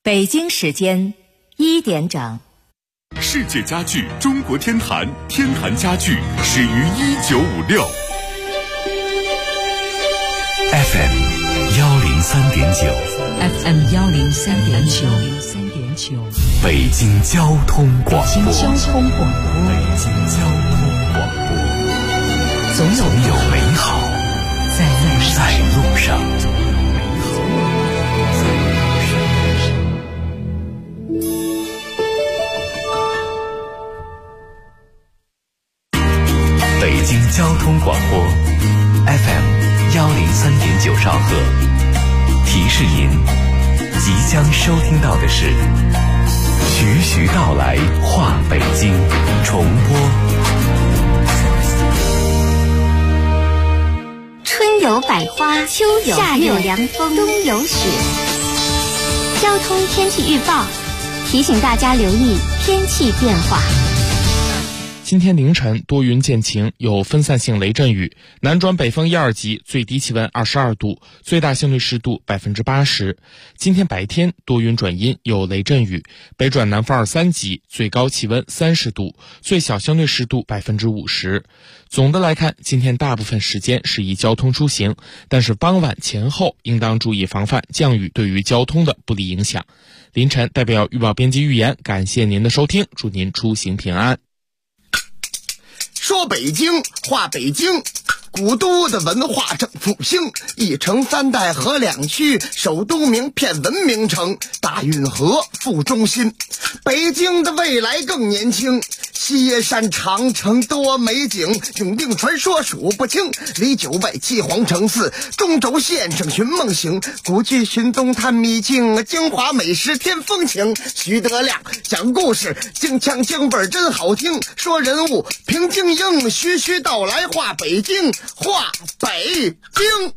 北京时间1点整。 世界家具中国天坛，天坛家具始于1956。 FM 103.9 FM 103.9 北京交通广播。 北京交通广播，总有美好在路上。 北京交通广播 FM 103.9兆赫，提示您即将收听到的是徐徐道来话北京重播。 春有百花，秋有夏有凉风，冬有雪。交通天气预报提醒大家留意天气变化。 今天凌晨多云见晴，有分散性雷阵雨，南转北风1、2级，最低气温22度，最大相对湿度80%。今天白天多云转阴，有雷阵雨，北转南风2、3级，最高气温30度，最小相对湿度50%。总的来看，今天大部分时间适宜交通出行，但是傍晚前后应当注意防范降雨对于交通的不利影响。凌晨代表预报编辑预言，感谢您的收听，祝您出行平安。 说北京，话北京，古都的文化正复兴，一城3代河2区，首都名片文明城，大运河副中心。北京的未来更年轻，西山长城多美景，永定传说数不清，里9外7皇城4，中轴线上寻梦行，古剧寻踪探秘境，京华美食添风情。徐德亮讲故事，京腔京味真好听，说人物评京英，徐徐道来话北京，话北京。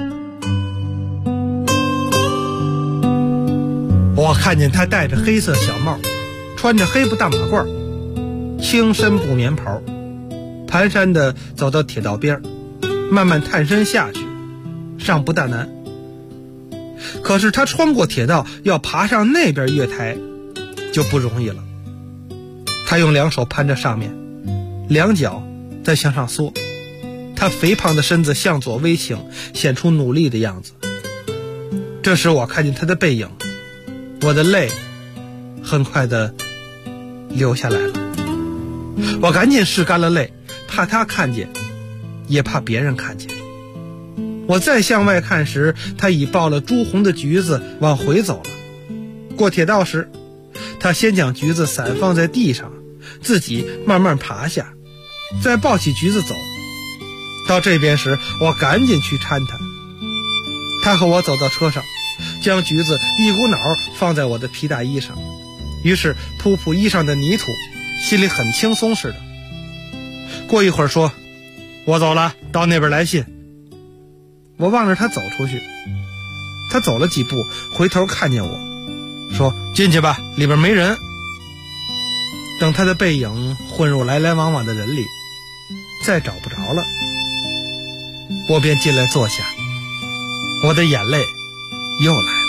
我看见他戴着黑色小帽，穿着黑布大马褂，青深布棉袍，蹒跚地走到铁道边，慢慢探身下去，尚不大难。可是他穿过铁道要爬上那边月台就不容易了。他用2手攀着上面，2脚再向上缩，他肥胖的身子向左微倾，显出努力的样子。这时我看见他的背影，我的泪很快地流下来了。我赶紧拭干了泪，怕他看见，也怕别人看见。我再向外看时，他已抱了朱红的橘子往回走了。过铁道时，他先将橘子散放在地上，自己慢慢爬下，再抱起橘子走。到这边时，我赶紧去搀他。他和我走到车上，将橘子一股脑放在我的皮大衣上，于是扑扑衣上的泥土，心里很轻松似的。过一会儿说：“我走了，到那边来信。”我望着他走出去，他走了几步，回头看见我，说：“进去吧，里边没人。”等他的背影混入来来往往的人里，再找不着了，我便进来坐下，我的眼泪又来了。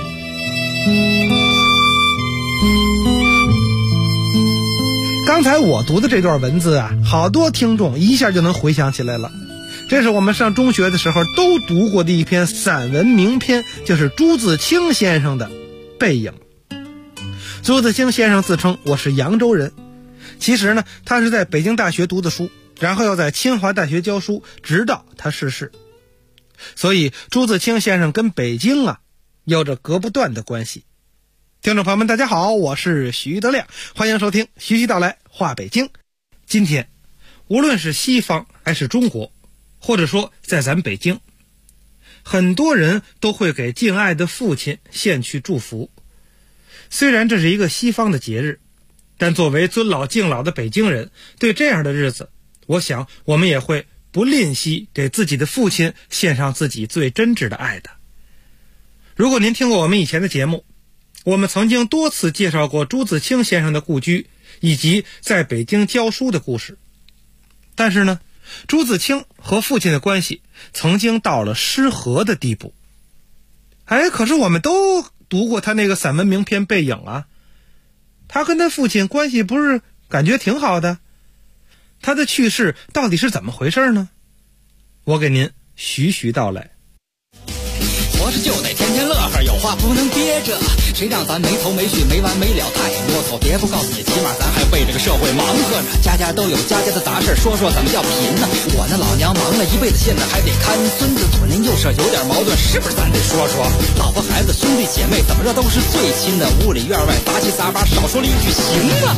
刚才我读的这段文字啊，好多听众一下就能回想起来了。这是我们上中学的时候都读过的一篇散文名篇，就是朱自清先生的《背影》。朱自清先生自称我是扬州人，其实呢，他是在北京大学读的书，然后又在清华大学教书，直到他逝世。所以朱自清先生跟北京啊有着隔不断的关系。听众朋友们大家好，我是徐德亮，欢迎收听徐徐道来话北京。今天无论是西方还是中国，或者说在咱北京，很多人都会给敬爱的父亲献去祝福。虽然这是一个西方的节日，但作为尊老敬老的北京人，对这样的日子，我想我们也会不吝惜给自己的父亲献上自己最真挚的爱的。如果您听过我们以前的节目，我们曾经多次介绍过朱自清先生的故居以及在北京教书的故事。但是呢，朱自清和父亲的关系曾经到了失和的地步。可是我们都读过他那个散文名篇《背影》啊，他跟他父亲关系不是感觉挺好的？他的去世到底是怎么回事呢？我给您徐徐道来。 活着就得天天乐呵，有话不能憋着，谁让咱没头没绪没完没了太啰嗦。别不告诉你，起码咱还为这个社会忙活着，家家都有家家的杂事，说说怎么叫贫呢？我那老娘忙了一辈子，现在还得看孙子，左邻右舍有点矛盾，是不是咱得说说？老婆孩子兄弟姐妹怎么着都是最亲的，屋里院外杂七杂八，少说了一句行啊。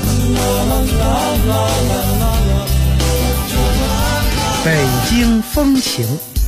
北京风情。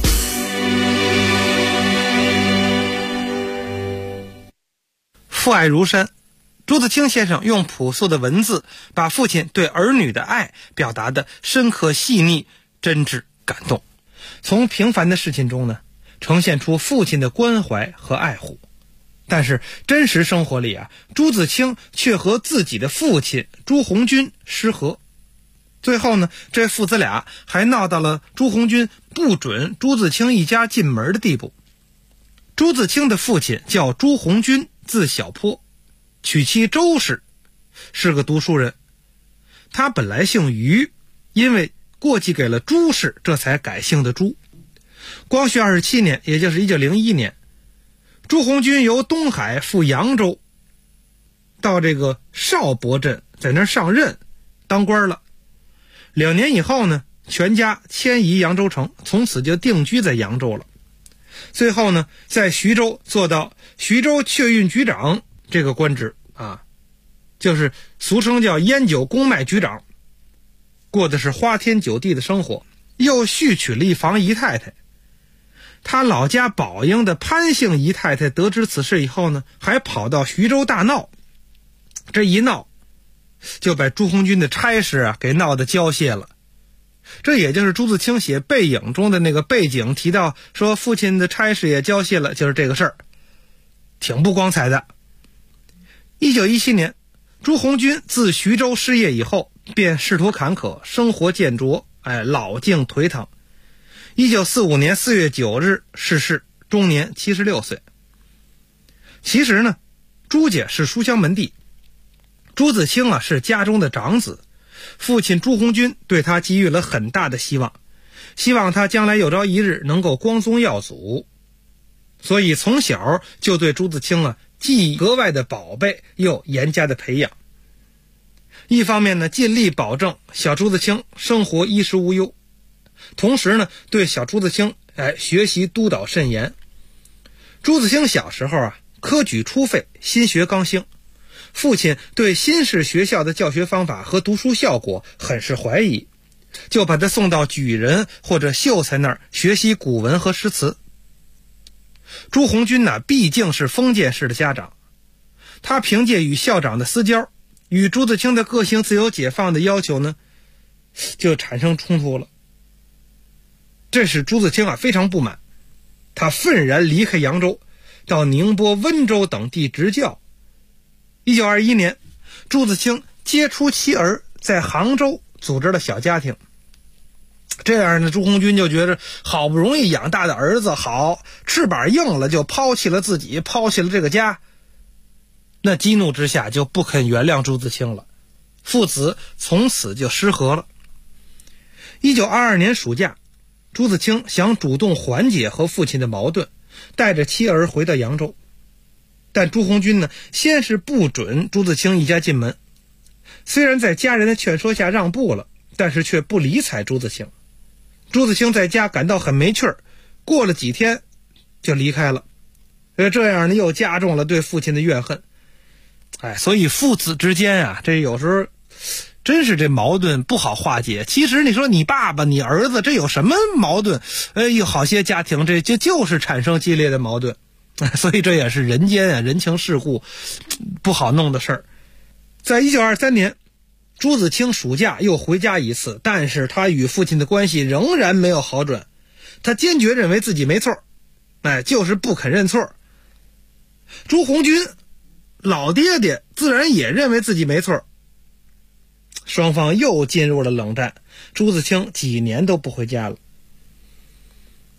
父爱如山，朱自清先生用朴素的文字把父亲对儿女的爱表达得深刻细腻、真挚感动。从平凡的事情中呢，呈现出父亲的关怀和爱护。但是真实生活里啊，朱自清却和自己的父亲朱鸿钧失和。最后呢，这父子俩还闹到了朱鸿钧不准朱自清一家进门的地步。朱自清的父亲叫朱鸿钧，字小坡，娶妻周氏，是个读书人。他本来姓于，因为过继给了朱氏，这才改姓的朱。光绪27年，也就是1901年，朱鸿钧由东海赴扬州，到这个邵伯镇，在那儿上任当官了。2年以后呢，全家迁移扬州城，从此就定居在扬州了。最后呢，在徐州做到徐州确运局长这个官职啊，就是俗称叫烟酒公卖局长，过的是花天酒地的生活，又续娶了一房姨太太。他老家宝应的潘姓姨太太得知此事以后呢，还跑到徐州大闹，这一闹就把朱鸿钧的差事啊给闹得交械了。这也就是朱自清写《背影》中的那个背景提到说父亲的差事也交械了，就是这个事儿，挺不光彩的。1917年，朱鸿钧自徐州失业以后，便仕途坎坷，生活健拙，老境颓唐。1945年4月9日逝世，终年76岁。其实呢，朱家是书香门第，朱自清啊是家中的长子，父亲朱鸿钧对他给予了很大的希望，希望他将来有朝一日能够光宗耀祖，所以从小就对朱自清啊既格外的宝贝，又严加的培养。一方面呢，尽力保证小朱自清生活衣食无忧，同时呢，对小朱自清学习督导甚严。朱自清小时候啊，科举初废，心学刚兴，父亲对新式学校的教学方法和读书效果很是怀疑，就把他送到举人或者秀才那儿学习古文和诗词。朱鸿钧呢，毕竟是封建式的家长，他凭借与校长的私交，与朱自清的个性自由解放的要求呢，就产生冲突了。这使朱自清啊非常不满，他愤然离开扬州，到宁波、温州等地执教。1921年，朱自清接出妻儿，在杭州组织了小家庭。这样呢，朱鸿钧就觉得好不容易养大的儿子好，翅膀硬了就抛弃了自己，抛弃了这个家。那激怒之下就不肯原谅朱自清了，父子从此就失和了。1922年暑假，朱自清想主动缓解和父亲的矛盾，带着妻儿回到扬州。但朱鸿钧呢，先是不准朱自清一家进门，虽然在家人的劝说下让步了，但是却不理睬朱自清。朱自清在家感到很没趣儿，过了几天就离开了。这样呢，又加重了对父亲的怨恨。所以父子之间啊，这有时候真是这矛盾不好化解。其实你说你爸爸你儿子这有什么矛盾？有好些家庭这就是产生激烈的矛盾。所以这也是人间啊，人情世故不好弄的事儿。在1923年，朱自清暑假又回家一次，但是他与父亲的关系仍然没有好转。他坚决认为自己没错，就是不肯认错。朱鸿钧老爹爹自然也认为自己没错，双方又进入了冷战。朱自清几年都不回家了。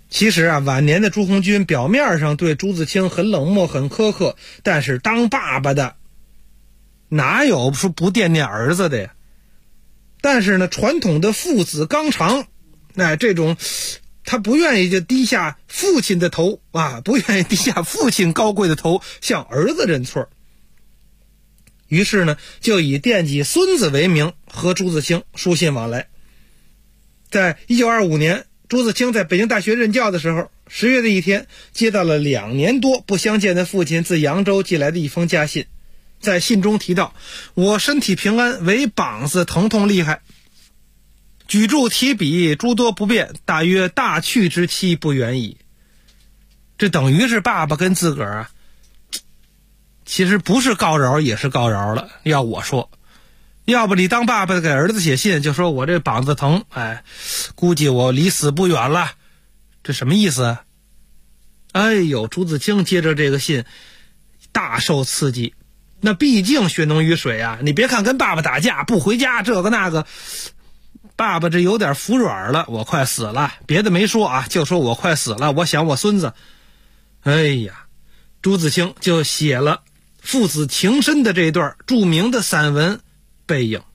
其实啊，晚年的朱红军表面上对朱自清很冷漠很苛刻，但是当爸爸的哪有说不惦念儿子的呀？但是呢，传统的父子纲常，这种他不愿意就低下父亲的头啊，不愿意低下父亲高贵的头向儿子认错。于是呢，就以惦记孙子为名和朱自清书信往来。在1925年，朱自清在北京大学任教的时候，10月的一天，接到了2年多不相见的父亲自扬州寄来的一封家信。在信中提到，我身体平安，唯膀子疼痛厉害，举箸提笔诸多不便，大约大去之期不远矣。这等于是爸爸跟自个儿其实不是告饶也是告饶了。要我说，要不你当爸爸的给儿子写信就说我这膀子疼，估计我离死不远了，这什么意思？哎呦，朱自清接着这个信大受刺激。那毕竟血浓于水啊，你别看跟爸爸打架不回家这个那个，爸爸这有点服软了，我快死了，别的没说啊，就说我快死了，我想我孙子。哎呀，朱自清就写了父子情深的这段著名的散文《背影》。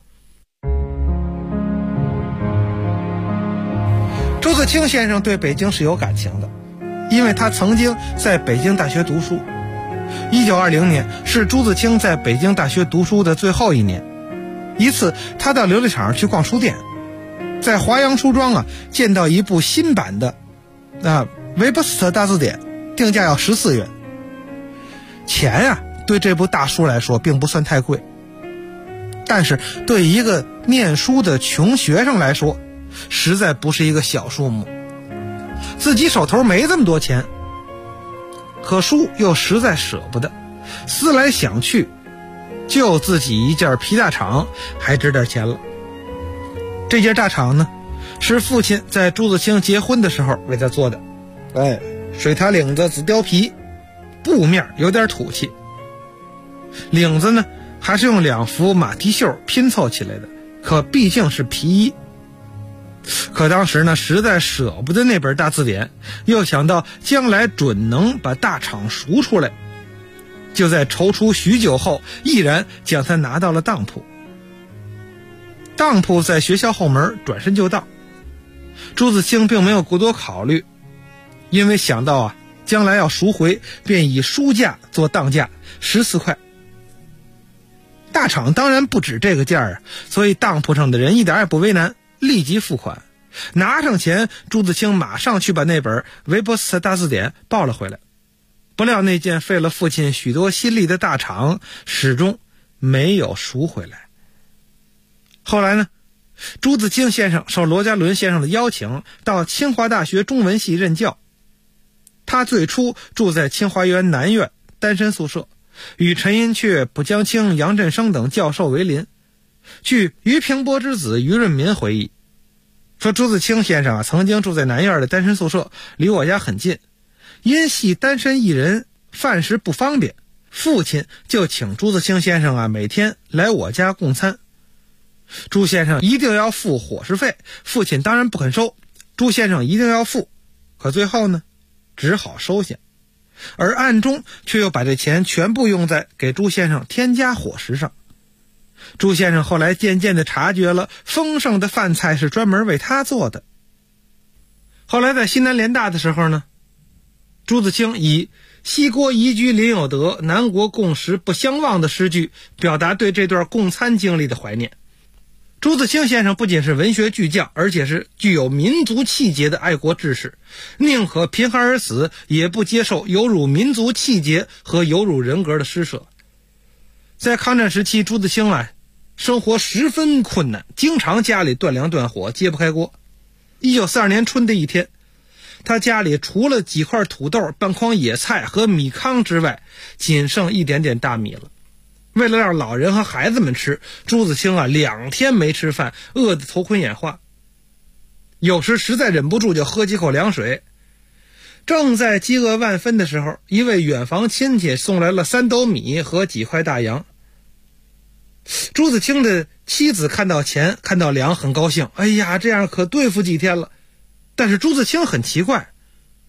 朱自清先生对北京是有感情的，因为他曾经在北京大学读书。1920年是朱自清在北京大学读书的最后一年。一次他到琉璃厂去逛书店，在华阳书庄见到一部新版的维伯斯特大字典，定价要14元。钱对这部大书来说并不算太贵，但是对一个念书的穷学生来说实在不是一个小数目。自己手头没这么多钱，可书又实在舍不得，思来想去，就自己一件皮大氅还值点钱了。这件大氅呢，是父亲在朱自清结婚的时候为他做的，水塔领子紫貂皮，布面有点土气，领子呢还是用2幅马蹄袖拼凑起来的，可毕竟是皮衣。可当时呢，实在舍不得那本大字典，又想到将来准能把大氅赎出来，就在踌躇许久后，毅然将它拿到了当铺。当铺在学校后门，转身就到。朱自清并没有过多考虑，因为想到将来要赎回，便以书价做当价14块。大氅当然不止这个价所以当铺上的人一点也不为难，立即付款。拿上钱，朱自清马上去把那本维伯斯特大字典抱了回来。不料那件费了父亲许多心力的大氅始终没有赎回来。后来呢，朱自清先生受罗家伦先生的邀请到清华大学中文系任教。他最初住在清华园南院单身宿舍，与陈寅恪、卜江青、杨振声等教授为邻。据俞平伯之子俞润民回忆说，朱自清先生曾经住在南院的单身宿舍，离我家很近，因系单身一人，饭食不方便，父亲就请朱自清先生每天来我家供餐。朱先生一定要付伙食费，父亲当然不肯收，朱先生一定要付，可最后呢，只好收下，而暗中却又把这钱全部用在给朱先生添加伙食上。朱先生后来渐渐地察觉了丰盛的饭菜是专门为他做的。后来在西南联大的时候呢，朱自清以西郭宜居邻有德，南国共食不相忘的诗句表达对这段共餐经历的怀念。朱自清先生不仅是文学巨匠，而且是具有民族气节的爱国志士，宁可贫寒而死，也不接受有辱民族气节和有辱人格的施舍。在抗战时期，朱自清生活十分困难，经常家里断粮断火，揭不开锅。1942年春的一天，他家里除了几块土豆、半筐野菜和米糠之外，仅剩一点点大米了。为了让老人和孩子们吃，朱自清2天没吃饭，饿得头昏眼花。有时实在忍不住就喝几口凉水。正在饥饿万分的时候，一位远房亲戚送来了3斗米和几块大洋。朱自清的妻子看到钱看到粮很高兴，哎呀，这样可对付几天了。但是朱自清很奇怪，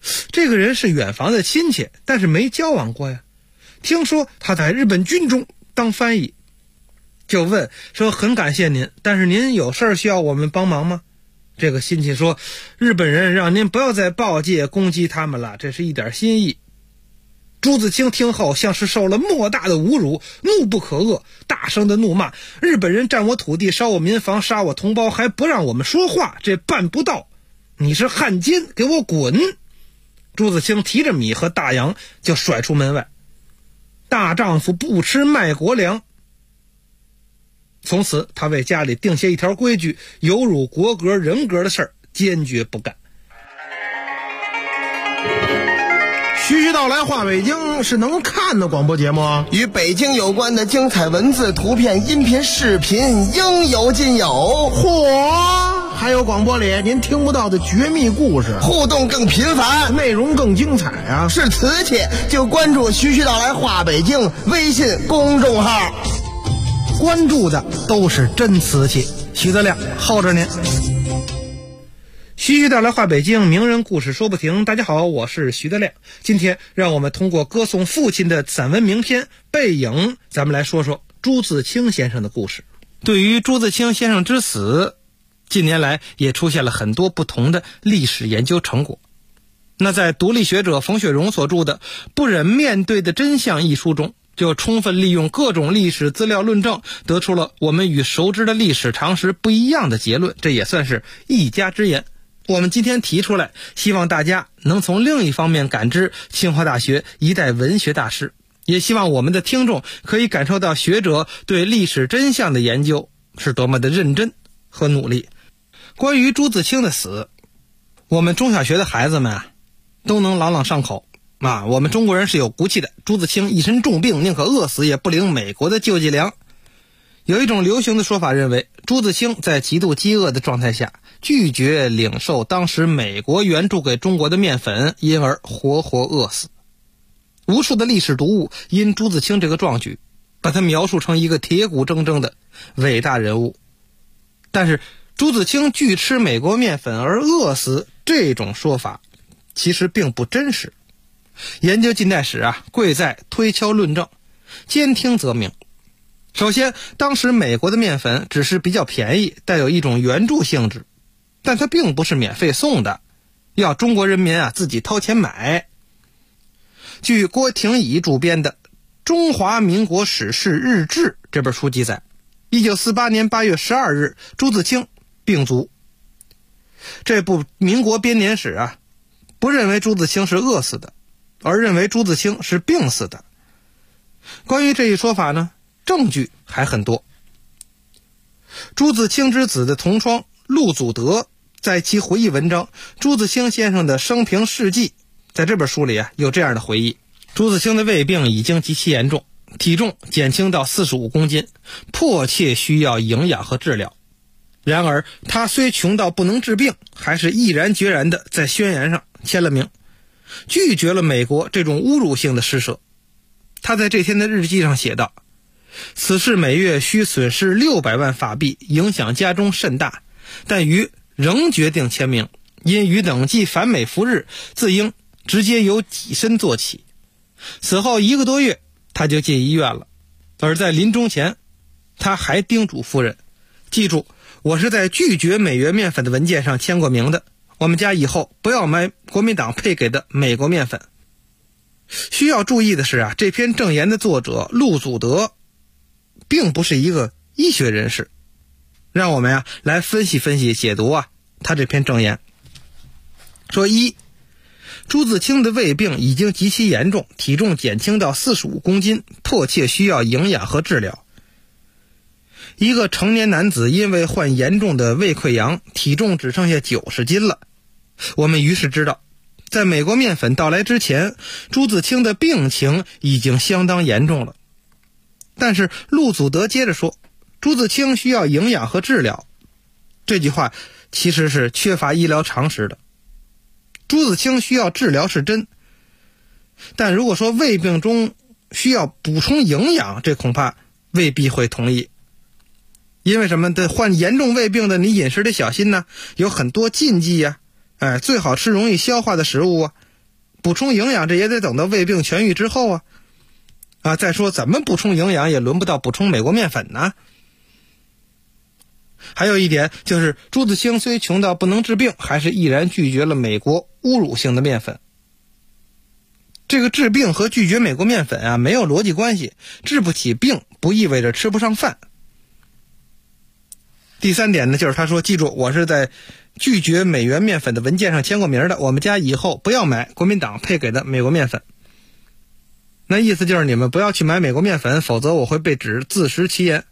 这个人是远房的亲戚，但是没交往过呀。听说他在日本军中当翻译，就问说很感谢您，但是您有事需要我们帮忙吗？这个亲戚说，日本人让您不要在报界攻击他们了，这是一点心意。朱自清听后像是受了莫大的侮辱，怒不可遏，大声的怒骂日本人占我土地，烧我民房，杀我同胞，还不让我们说话，这办不到，你是汉奸，给我滚！朱自清提着米和大洋就甩出门外。大丈夫不吃卖国粮，从此他为家里定下一条规矩，有辱国格人格的事儿坚决不干。 徐徐道来话北京是能看的广播节目啊， 与北京有关的精彩文字、图片、音频、视频应有尽有。 嚯，还有广播里您听不到的绝密故事， 互动更频繁， 内容更精彩啊！ 是瓷器就关注徐徐道来话北京微信公众号， 关注的都是真瓷器。徐德亮候着您。徐徐道来话北京，名人故事说不停。大家好，我是徐德亮。今天让我们通过歌颂父亲的散文名篇《背影》，咱们来说说朱自清先生的故事。对于朱自清先生之死，近年来也出现了很多不同的历史研究成果。那在独立学者冯雪荣所著的《不忍面对的真相》一书中，就充分利用各种历史资料论证，得出了我们与熟知的历史常识不一样的结论，这也算是一家之言。我们今天提出来，希望大家能从另一方面感知清华大学一代文学大师，也希望我们的听众可以感受到学者对历史真相的研究是多么的认真和努力。关于朱自清的死，我们中小学的孩子们都能朗朗上口我们中国人是有骨气的，朱自清一身重病，宁可饿死也不领美国的救济粮。有一种流行的说法认为，朱自清在极度饥饿的状态下拒绝领受当时美国援助给中国的面粉，因而活活饿死。无数的历史读物因朱自清这个壮举，把他描述成一个铁骨铮铮的伟大人物。但是朱自清拒吃美国面粉而饿死，这种说法其实并不真实。研究近代史贵在推敲论证，兼听则明。首先，当时美国的面粉只是比较便宜，带有一种援助性质，但它并不是免费送的，要中国人民自己掏钱买。据郭廷乙主编的《中华民国史事日志》这本书记载，1948年8月12日，朱自清病卒。这部民国编年史不认为朱自清是饿死的，而认为朱自清是病死的。关于这一说法呢，证据还很多。朱自清之子的同窗陆祖德在其回忆文章《朱自清先生的生平事迹》在这本书里有这样的回忆：朱自清的胃病已经极其严重，体重减轻到45公斤，迫切需要营养和治疗。然而他虽穷到不能治病，还是毅然决然地在宣言上签了名，拒绝了美国这种侮辱性的施舍。他在这天的日记上写道：此事每月需损失600万法币，影响家中甚大，但于仍决定签名，因与等既返美赴日，自应直接由己身做起。此后1个多月，他就进医院了。而在临终前，他还叮嘱夫人，记住，我是在拒绝美元面粉的文件上签过名的，我们家以后不要买国民党配给的美国面粉。需要注意的是这篇证言的作者陆祖德并不是一个医学人士。让我们来分析分析解读他这篇证言。说一，朱自清的胃病已经极其严重，体重减轻到45公斤，迫切需要营养和治疗。一个成年男子因为患严重的胃溃疡，体重只剩下90斤了。我们于是知道，在美国面粉到来之前，朱自清的病情已经相当严重了。但是陆祖德接着说，朱自清需要营养和治疗，这句话其实是缺乏医疗常识的。朱自清需要治疗是真，但如果说胃病中需要补充营养，这恐怕未必会同意。因为什么？患严重胃病的你饮食得小心呢，有很多禁忌最好吃容易消化的食物补充营养这也得等到胃病痊愈之后再说怎么补充营养也轮不到补充美国面粉呢。还有一点就是朱自清虽穷到不能治病，还是毅然拒绝了美国侮辱性的面粉。这个治病和拒绝美国面粉没有逻辑关系，治不起病不意味着吃不上饭。第3点呢，就是他说记住，我是在拒绝美元面粉的文件上签过名的，我们家以后不要买国民党配给的美国面粉。那意思就是你们不要去买美国面粉，否则我会被指自食其言。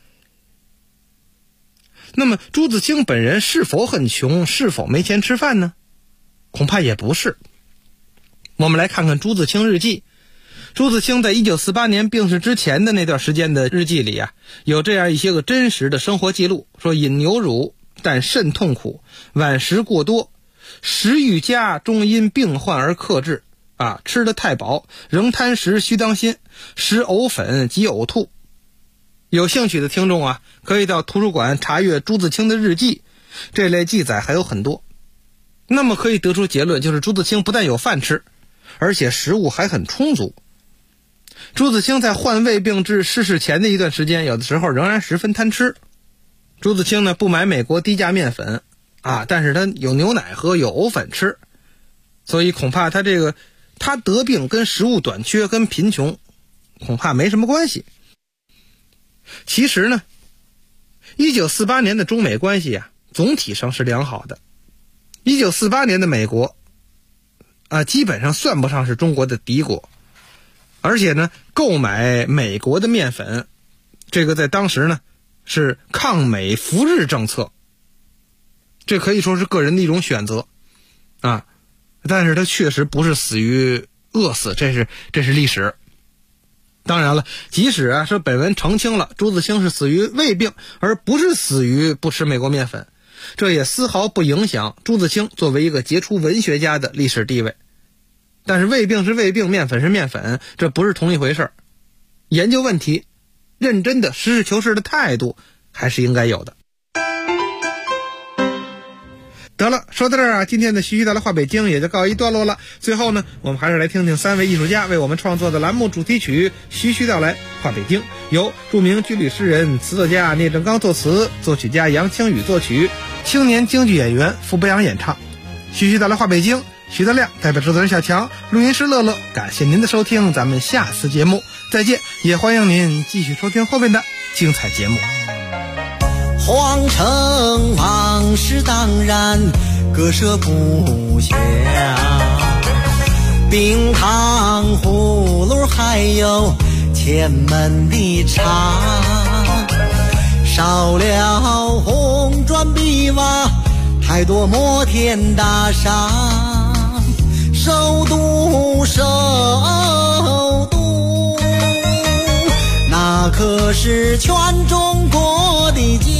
那么朱自清本人是否很穷，是否没钱吃饭呢？恐怕也不是。我们来看看朱自清日记。朱自清在1948年病逝之前的那段时间的日记里有这样一些个真实的生活记录，说饮牛乳但甚痛苦，晚食过多，食欲佳终因病患而克制吃得太饱，仍贪食须当心，食藕粉即呕吐。有兴趣的听众可以到图书馆查阅朱自清的日记，这类记载还有很多。那么可以得出结论，就是朱自清不但有饭吃，而且食物还很充足。朱自清在患胃病至逝世前的一段时间，有的时候仍然十分贪吃。朱自清呢不买美国低价面粉但是他有牛奶喝，有藕粉吃，所以恐怕他得病跟食物短缺跟贫穷恐怕没什么关系。其实呢1948年的中美关系总体上是良好的。1948年的美国基本上算不上是中国的敌国，而且呢购买美国的面粉，这个在当时呢是抗美扶日政策，这可以说是个人的一种选择但是他确实不是死于饿死，这是历史。当然了，即使说本文澄清了朱自清是死于胃病，而不是死于不吃美国面粉，这也丝毫不影响朱自清作为一个杰出文学家的历史地位。但是胃病是胃病，面粉是面粉，这不是同一回事。研究问题，认真的实事求是的态度还是应该有的。得了，说到这儿今天的徐徐道来话北京也就告一段落了。最后呢，我们还是来听听3位艺术家为我们创作的栏目主题曲《徐徐道来话北京》，由著名军旅诗人、词作家聂政刚作词，作曲家杨清宇作曲，青年京剧演员傅博洋演唱。徐徐道来话北京，徐德亮代表制作人小强，录音师乐乐，感谢您的收听，咱们下次节目再见，也欢迎您继续收听后面的精彩节目。 皇城往事当然割舍不下，冰糖葫芦还有前门的茶，少了红砖碧瓦，太多摩天大厦，首都那可是全中国的家。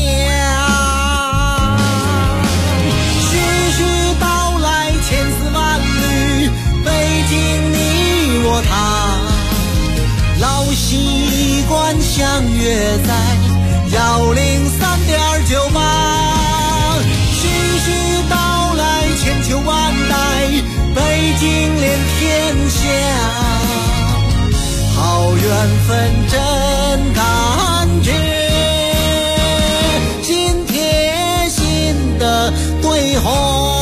徐徐道来千丝万缕，北京你我他，老习惯相约在103.98。徐徐道来千秋万代，北京连天下，好缘分真感觉，心贴心的对话。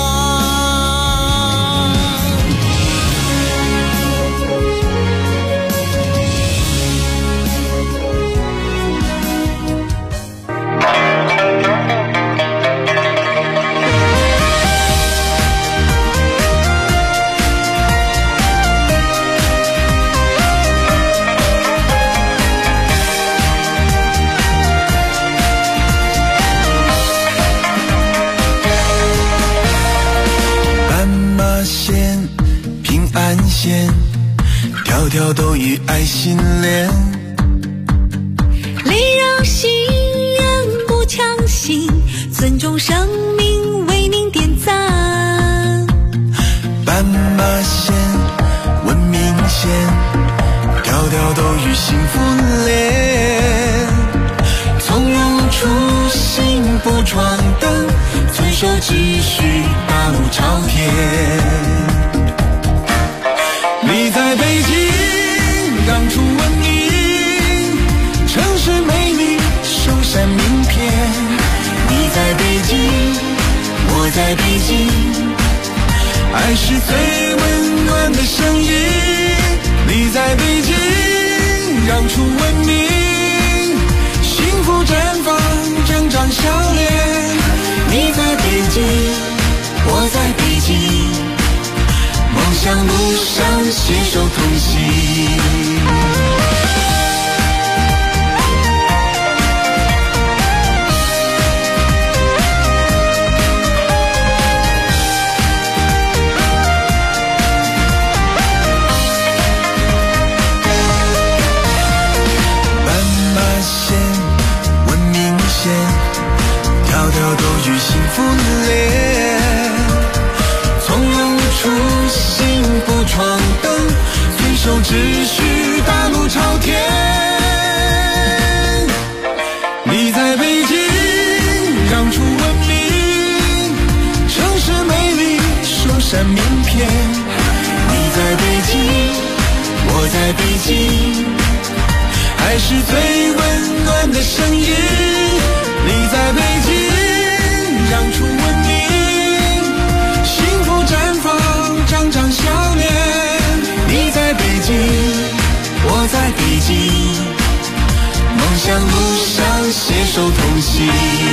条条都与爱心连， 累绕心人不强行，尊重生命为您点赞。 斑马线文明线，条条都与幸福连，从容初心不闯灯，遵守秩序大路朝天。 让出文明，幸福绽放，张张笑脸。你在北京，我在北京，梦想路上携手同行。条条都与幸福连，从容出行不闯灯，随手只需大路朝天。你在北京让出文明，城市美丽书山名片。你在北京，我在北京，爱是最温暖的声音。你在北京让出文明，幸福绽放，张张笑脸。你在北京，我在北京，梦想路上携手同行。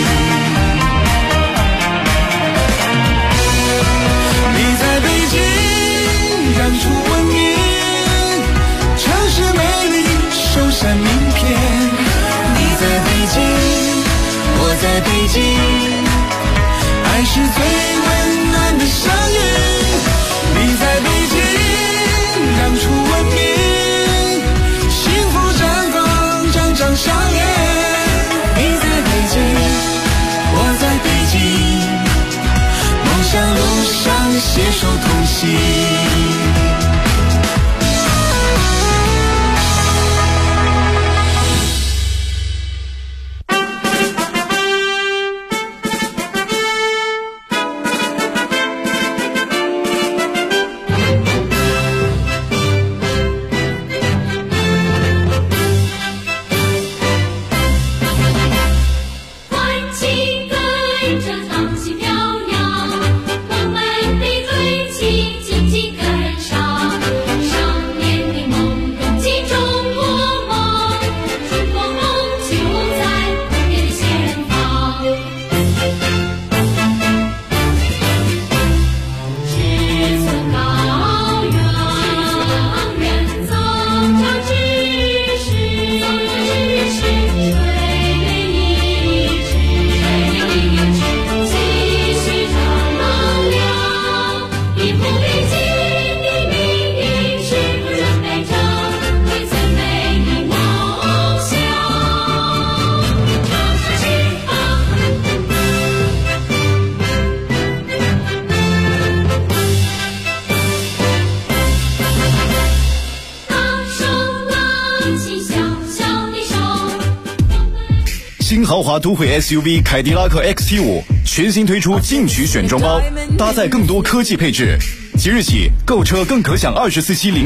你在北京让出文明，城市美丽手闪名片。你在北京，我在北京，爱是最温暖的声音。你在北京让出文明，幸福绽放，张张笑脸。你在北京，我在北京，梦想路上携手同行。 新豪华都会 SUV 凯迪拉克 XT5 全新推出进取选装包，搭载更多科技配置。即日起购车更可享24期0